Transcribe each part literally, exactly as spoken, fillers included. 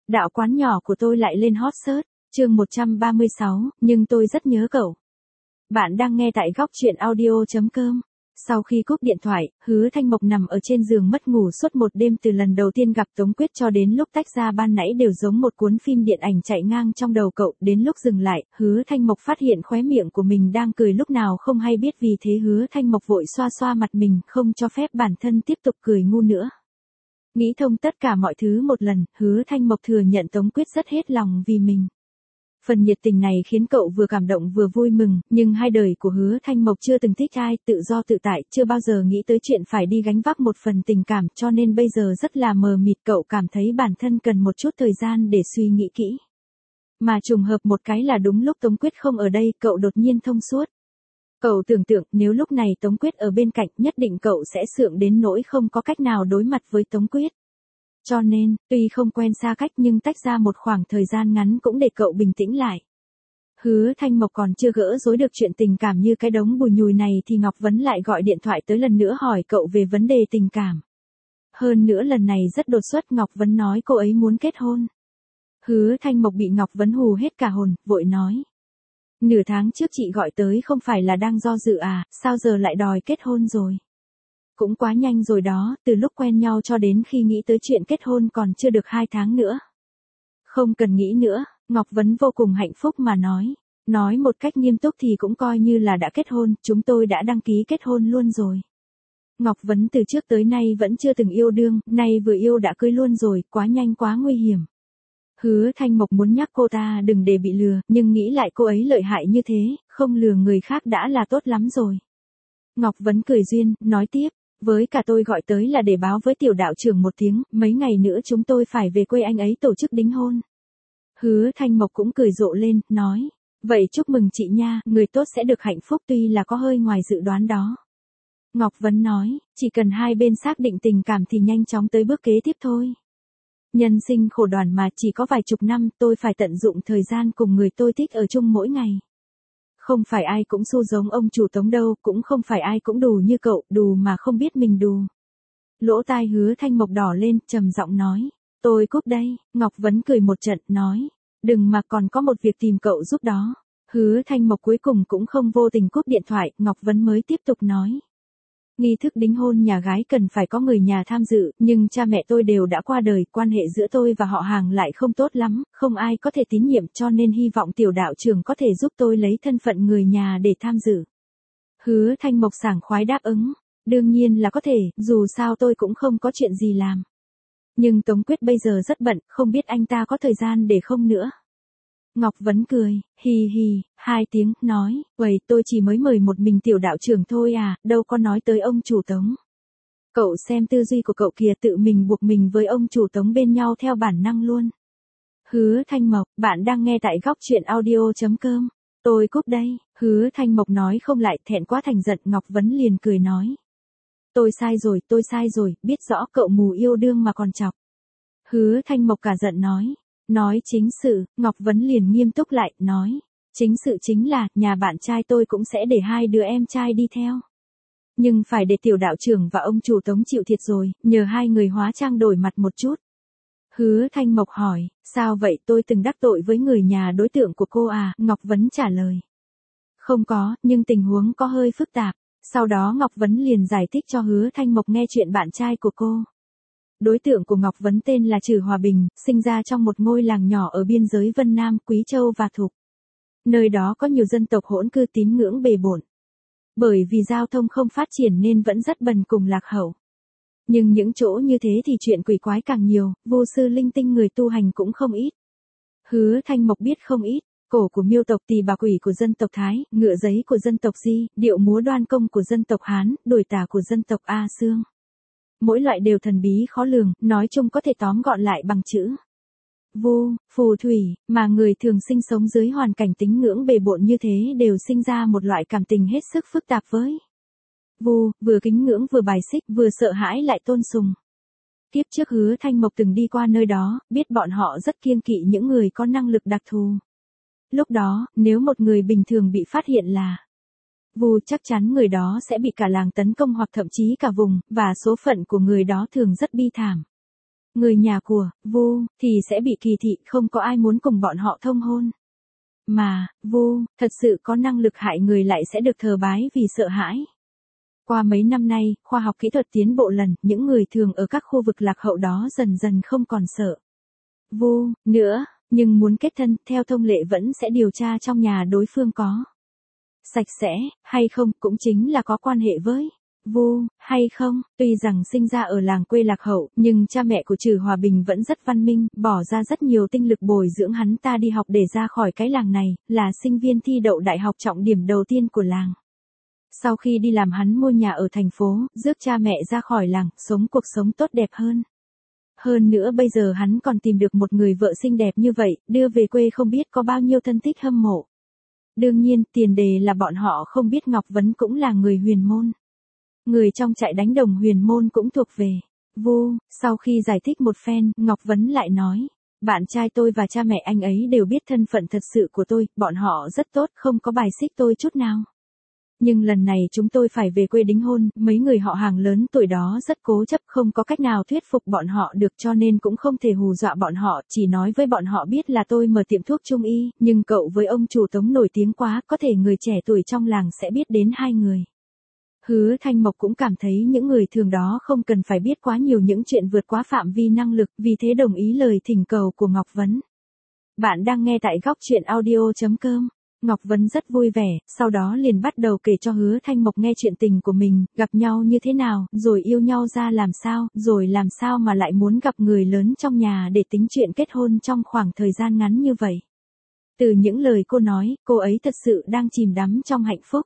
Đạo quán nhỏ của tôi lại lên hot search, chương một trăm ba mươi sáu, nhưng tôi rất nhớ cậu. Bạn đang nghe tại góc truyện audio chấm com. Sau khi cúp điện thoại, Hứa Thanh Mộc nằm ở trên giường mất ngủ suốt một đêm từ lần đầu tiên gặp Tống Quyết cho đến lúc tách ra ban nãy đều giống một cuốn phim điện ảnh chạy ngang trong đầu cậu. Đến lúc dừng lại, Hứa Thanh Mộc phát hiện khóe miệng của mình đang cười lúc nào không hay biết, vì thế Hứa Thanh Mộc vội xoa xoa mặt mình, không cho phép bản thân tiếp tục cười ngu nữa. Nghĩ thông tất cả mọi thứ một lần, Hứa Thanh Mộc thừa nhận Tống Quyết rất hết lòng vì mình. Phần nhiệt tình này khiến cậu vừa cảm động vừa vui mừng, nhưng hai đời của Hứa Thanh Mộc chưa từng thích ai, tự do tự tại, chưa bao giờ nghĩ tới chuyện phải đi gánh vác một phần tình cảm, cho nên bây giờ rất là mờ mịt. Cậu cảm thấy bản thân cần một chút thời gian để suy nghĩ kỹ. Mà trùng hợp một cái là đúng lúc Tống Quyết không ở đây, cậu đột nhiên thông suốt. Cậu tưởng tượng nếu lúc này Tống Quyết ở bên cạnh, nhất định cậu sẽ sượng đến nỗi không có cách nào đối mặt với Tống Quyết. Cho nên, tuy không quen xa cách nhưng tách ra một khoảng thời gian ngắn cũng để cậu bình tĩnh lại. Hứa Thanh Mộc còn chưa gỡ rối được chuyện tình cảm như cái đống bùi nhùi này thì Ngọc Vấn lại gọi điện thoại tới lần nữa hỏi cậu về vấn đề tình cảm. Hơn nữa lần này rất đột xuất, Ngọc Vấn nói cô ấy muốn kết hôn. Hứa Thanh Mộc bị Ngọc Vấn hù hết cả hồn, vội nói. Nửa tháng trước chị gọi tới không phải là đang do dự à, sao giờ lại đòi kết hôn rồi? Cũng quá nhanh rồi đó, từ lúc quen nhau cho đến khi nghĩ tới chuyện kết hôn còn chưa được hai tháng nữa. Không cần nghĩ nữa, Ngọc Vấn vô cùng hạnh phúc mà nói. Nói một cách nghiêm túc thì cũng coi như là đã kết hôn, chúng tôi đã đăng ký kết hôn luôn rồi. Ngọc Vấn từ trước tới nay vẫn chưa từng yêu đương, nay vừa yêu đã cưới luôn rồi, quá nhanh quá nguy hiểm. Hứa Thanh Mộc muốn nhắc cô ta đừng để bị lừa, nhưng nghĩ lại cô ấy lợi hại như thế, không lừa người khác đã là tốt lắm rồi. Ngọc Vấn cười duyên, nói tiếp. Với cả tôi gọi tới là để báo với tiểu đạo trưởng một tiếng, mấy ngày nữa chúng tôi phải về quê anh ấy tổ chức đính hôn. Hứa Thanh Mộc cũng cười rộ lên, nói, vậy chúc mừng chị nha, người tốt sẽ được hạnh phúc, tuy là có hơi ngoài dự đoán đó. Ngọc Vấn nói, chỉ cần hai bên xác định tình cảm thì nhanh chóng tới bước kế tiếp thôi. Nhân sinh khổ đoàn mà, chỉ có vài chục năm, tôi phải tận dụng thời gian cùng người tôi thích ở chung mỗi ngày. Không phải ai cũng xu giống ông chủ Tống đâu, cũng không phải ai cũng đù như cậu, đù mà không biết mình đù. Lỗ tai Hứa Thanh Mộc đỏ lên, trầm giọng nói, tôi cúp đây. Ngọc Vấn cười một trận, nói, đừng mà, còn có một việc tìm cậu giúp đó. Hứa Thanh Mộc cuối cùng cũng không vô tình cúp điện thoại, Ngọc Vấn mới tiếp tục nói. Nghi thức đính hôn nhà gái cần phải có người nhà tham dự, nhưng cha mẹ tôi đều đã qua đời, quan hệ giữa tôi và họ hàng lại không tốt lắm, không ai có thể tín nhiệm, cho nên hy vọng tiểu đạo trưởng có thể giúp tôi lấy thân phận người nhà để tham dự. Hứa Thanh Mộc sảng khoái đáp ứng, đương nhiên là có thể, dù sao tôi cũng không có chuyện gì làm. Nhưng Tống Quyết bây giờ rất bận, không biết anh ta có thời gian để không nữa. Ngọc Vấn cười, hì hì, hai tiếng, nói, vậy tôi chỉ mới mời một mình tiểu đạo trưởng thôi à, đâu có nói tới ông chủ Tống. Cậu xem tư duy của cậu kìa, tự mình buộc mình với ông chủ Tống bên nhau theo bản năng luôn. Hứa Thanh Mộc, bạn đang nghe tại góc truyện audio chấm com. Tôi cúp đây. Hứa Thanh Mộc nói không lại, thẹn quá thành giận. Ngọc Vấn liền cười nói. Tôi sai rồi, tôi sai rồi, biết rõ cậu mù yêu đương mà còn chọc. Hứa Thanh Mộc cả giận nói. Nói chính sự, Ngọc Vấn liền nghiêm túc lại, nói. Chính sự chính là, nhà bạn trai tôi cũng sẽ để hai đứa em trai đi theo. Nhưng phải để tiểu đạo trưởng và ông chủ Tống chịu thiệt rồi, nhờ hai người hóa trang đổi mặt một chút. Hứa Thanh Mộc hỏi, sao vậy, tôi từng đắc tội với người nhà đối tượng của cô à? Ngọc Vấn trả lời. Không có, nhưng tình huống có hơi phức tạp. Sau đó Ngọc Vấn liền giải thích cho Hứa Thanh Mộc nghe chuyện bạn trai của cô. Đối tượng của Ngọc Vấn tên là Trừ Hòa Bình, sinh ra trong một ngôi làng nhỏ ở biên giới Vân Nam, Quý Châu và Thục. Nơi đó có nhiều dân tộc hỗn cư tín ngưỡng bề bộn. Bởi vì giao thông không phát triển nên vẫn rất bần cùng lạc hậu. Nhưng những chỗ như thế thì chuyện quỷ quái càng nhiều, vô sư linh tinh người tu hành cũng không ít. Hứa Thanh Mộc biết không ít, cổ của Miêu tộc, tỳ bà quỷ của dân tộc Thái, ngựa giấy của dân tộc Di, điệu múa đoan công của dân tộc Hán, đồi tả của dân tộc A Xương. Mỗi loại đều thần bí khó lường, nói chung có thể tóm gọn lại bằng chữ vu, phù thủy, mà người thường sinh sống dưới hoàn cảnh tín ngưỡng bề bộn như thế đều sinh ra một loại cảm tình hết sức phức tạp với vu, vừa kính ngưỡng vừa bài xích, vừa sợ hãi lại tôn sùng. Tiếp trước Hứa Thanh Mộc từng đi qua nơi đó, biết bọn họ rất kiêng kỵ những người có năng lực đặc thù. Lúc đó, nếu một người bình thường bị phát hiện là vu, chắc chắn người đó sẽ bị cả làng tấn công hoặc thậm chí cả vùng, và số phận của người đó thường rất bi thảm. người nhà của Vu thì sẽ bị kỳ thị, không có ai muốn cùng bọn họ thông hôn. Mà, Vu, thật sự có năng lực hại người lại sẽ được thờ bái vì sợ hãi. Qua mấy năm nay, khoa học kỹ thuật tiến bộ lần, những người thường ở các khu vực lạc hậu đó dần dần không còn sợ Vu nữa, nhưng muốn kết thân, theo thông lệ vẫn sẽ điều tra trong nhà đối phương có sạch sẽ, hay không, cũng chính là có quan hệ với Vu, hay không. Tuy rằng sinh ra ở làng quê lạc hậu, nhưng cha mẹ của Trử Hòa Bình vẫn rất văn minh, bỏ ra rất nhiều tinh lực bồi dưỡng hắn ta đi học để ra khỏi cái làng này, là sinh viên thi đậu đại học trọng điểm đầu tiên của làng. Sau khi đi làm hắn mua nhà ở thành phố, rước cha mẹ ra khỏi làng, sống cuộc sống tốt đẹp hơn. Hơn nữa bây giờ hắn còn tìm được một người vợ xinh đẹp như vậy, đưa về quê không biết có bao nhiêu thân thích hâm mộ. Đương nhiên, tiền đề là bọn họ không biết Ngọc Vấn cũng là người Huyền Môn. Người trong trại đánh đồng Huyền Môn cũng thuộc về Vu. Sau khi giải thích một phen, Ngọc Vấn lại nói, bạn trai tôi và cha mẹ anh ấy đều biết thân phận thật sự của tôi, bọn họ rất tốt, không có bài xích tôi chút nào. Nhưng lần này chúng tôi phải về quê đính hôn, mấy người họ hàng lớn tuổi đó rất cố chấp, không có cách nào thuyết phục bọn họ được, cho nên cũng không thể hù dọa bọn họ, chỉ nói với bọn họ biết là tôi mở tiệm thuốc trung y, nhưng cậu với ông chủ Tống nổi tiếng quá, có thể người trẻ tuổi trong làng sẽ biết đến hai người. Hứa Thanh Mộc cũng cảm thấy những người thường đó không cần phải biết quá nhiều những chuyện vượt quá phạm vi năng lực, vì thế đồng ý lời thỉnh cầu của Ngọc Vấn. Bạn đang nghe tại góc truyện audio chấm com. Ngọc Vấn rất vui vẻ, sau đó liền bắt đầu kể cho Hứa Thanh Mộc nghe chuyện tình của mình, gặp nhau như thế nào, rồi yêu nhau ra làm sao, rồi làm sao mà lại muốn gặp người lớn trong nhà để tính chuyện kết hôn trong khoảng thời gian ngắn như vậy. Từ những lời cô nói, cô ấy thật sự đang chìm đắm trong hạnh phúc.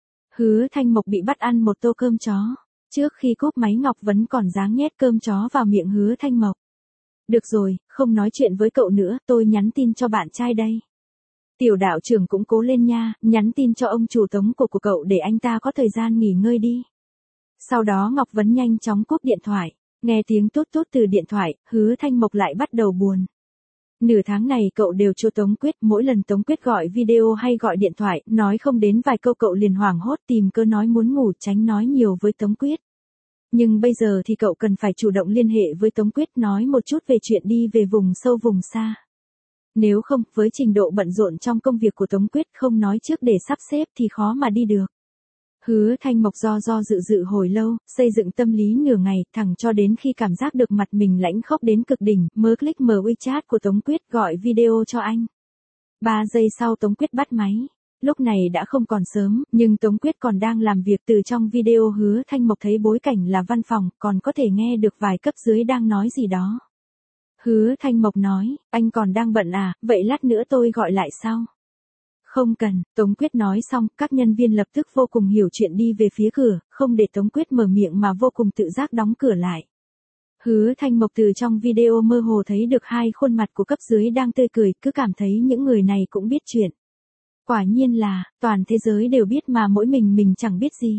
Hứa Thanh Mộc bị bắt ăn một tô cơm chó. Trước khi cúp máy Ngọc Vấn còn dáng nhét cơm chó vào miệng Hứa Thanh Mộc. Được rồi, không nói chuyện với cậu nữa, tôi nhắn tin cho bạn trai đây. Tiểu đạo trưởng cũng cố lên nha, nhắn tin cho ông chủ Tống của của cậu để anh ta có thời gian nghỉ ngơi đi. Sau đó Ngọc Vấn nhanh chóng cúp điện thoại, nghe tiếng tút tút từ điện thoại, Hứa Thanh Mộc lại bắt đầu buồn. Nửa tháng này cậu đều cho Tống Quyết, mỗi lần Tống Quyết gọi video hay gọi điện thoại, nói không đến vài câu cậu liền hoảng hốt tìm cơ nói muốn ngủ, tránh nói nhiều với Tống Quyết. Nhưng bây giờ thì cậu cần phải chủ động liên hệ với Tống Quyết, nói một chút về chuyện đi về vùng sâu vùng xa. Nếu không, với trình độ bận rộn trong công việc của Tống Quyết, không nói trước để sắp xếp thì khó mà đi được. Hứa Thanh Mộc do do dự dự hồi lâu, xây dựng tâm lý nửa ngày, thẳng cho đến khi cảm giác được mặt mình lãnh khốc đến cực đỉnh, mới click mở WeChat của Tống Quyết gọi video cho anh. Ba giây sau Tống Quyết bắt máy. Lúc này đã không còn sớm, nhưng Tống Quyết còn đang làm việc. Từ trong video Hứa Thanh Mộc thấy bối cảnh là văn phòng, còn có thể nghe được vài cấp dưới đang nói gì đó. Hứa Thanh Mộc nói, anh còn đang bận à, vậy lát nữa tôi gọi lại sau. Không cần, Tống Quyết nói xong, các nhân viên lập tức vô cùng hiểu chuyện đi về phía cửa, không để Tống Quyết mở miệng mà vô cùng tự giác đóng cửa lại. Hứa Thanh Mộc từ trong video mơ hồ thấy được hai khuôn mặt của cấp dưới đang tươi cười, cứ cảm thấy những người này cũng biết chuyện. Quả nhiên là, toàn thế giới đều biết mà mỗi mình mình chẳng biết gì.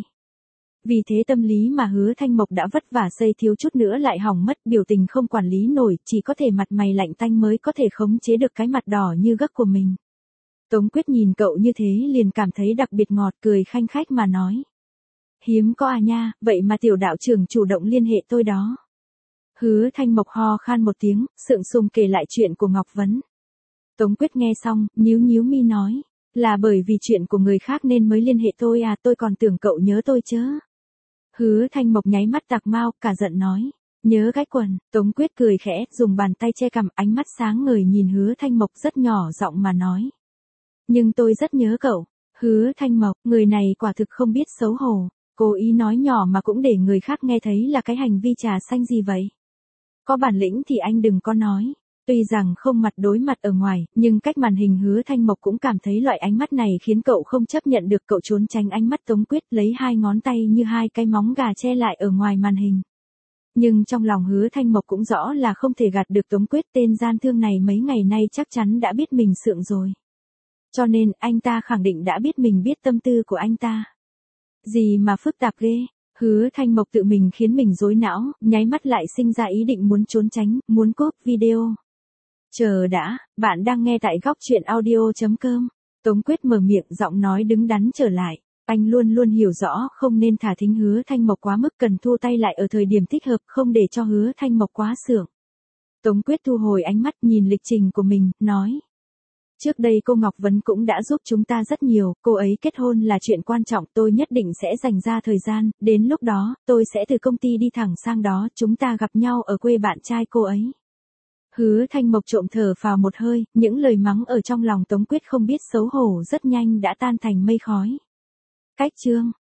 Vì thế tâm lý mà Hứa Thanh Mộc đã vất vả xây thiếu chút nữa lại hỏng mất, biểu tình không quản lý nổi, chỉ có thể mặt mày lạnh tanh mới có thể khống chế được cái mặt đỏ như gấc của mình. Tống Quyết nhìn cậu như thế liền cảm thấy đặc biệt ngọt, cười khanh khách mà nói. Hiếm có à nha, vậy mà tiểu đạo trưởng chủ động liên hệ tôi đó. Hứa Thanh Mộc ho khan một tiếng, sượng sùng kể lại chuyện của Ngọc Vấn. Tống Quyết nghe xong, nhíu nhíu mi nói, là bởi vì chuyện của người khác nên mới liên hệ tôi à, tôi còn tưởng cậu nhớ tôi chớ. Hứa Thanh Mộc nháy mắt tạc mau, cả giận nói, nhớ cái quần. Tống Quyết cười khẽ, dùng bàn tay che cằm, ánh mắt sáng ngời nhìn Hứa Thanh Mộc rất nhỏ giọng mà nói. Nhưng tôi rất nhớ cậu. Hứa Thanh Mộc, người này quả thực không biết xấu hổ, cố ý nói nhỏ mà cũng để người khác nghe thấy là cái hành vi trà xanh gì vậy. Có bản lĩnh thì anh đừng có nói. Tuy rằng không mặt đối mặt ở ngoài, nhưng cách màn hình Hứa Thanh Mộc cũng cảm thấy loại ánh mắt này khiến cậu không chấp nhận được, cậu trốn tránh ánh mắt Tống Quyết, lấy hai ngón tay như hai cái móng gà che lại ở ngoài màn hình. Nhưng trong lòng Hứa Thanh Mộc cũng rõ là không thể gạt được Tống Quyết, tên gian thương này mấy ngày nay chắc chắn đã biết mình sượng rồi. Cho nên, anh ta khẳng định đã biết mình biết tâm tư của anh ta. Gì mà phức tạp ghê. Hứa Thanh Mộc tự mình khiến mình rối não, nháy mắt lại sinh ra ý định muốn trốn tránh, muốn copy video. Chờ đã, bạn đang nghe tại góc truyện audio chấm com. Tống Quyết mở miệng, giọng nói đứng đắn trở lại. Anh luôn luôn hiểu rõ không nên thả thính Hứa Thanh Mộc quá mức, cần thu tay lại ở thời điểm thích hợp, không để cho Hứa Thanh Mộc quá sượng. Tống Quyết thu hồi ánh mắt nhìn lịch trình của mình, nói. Trước đây cô Ngọc Vấn cũng đã giúp chúng ta rất nhiều, cô ấy kết hôn là chuyện quan trọng, tôi nhất định sẽ dành ra thời gian, đến lúc đó, tôi sẽ từ công ty đi thẳng sang đó, chúng ta gặp nhau ở quê bạn trai cô ấy. Hứa Thanh Mộc trộm thở phào một hơi, những lời mắng ở trong lòng Tống Quyết không biết xấu hổ rất nhanh đã tan thành mây khói. Cách chương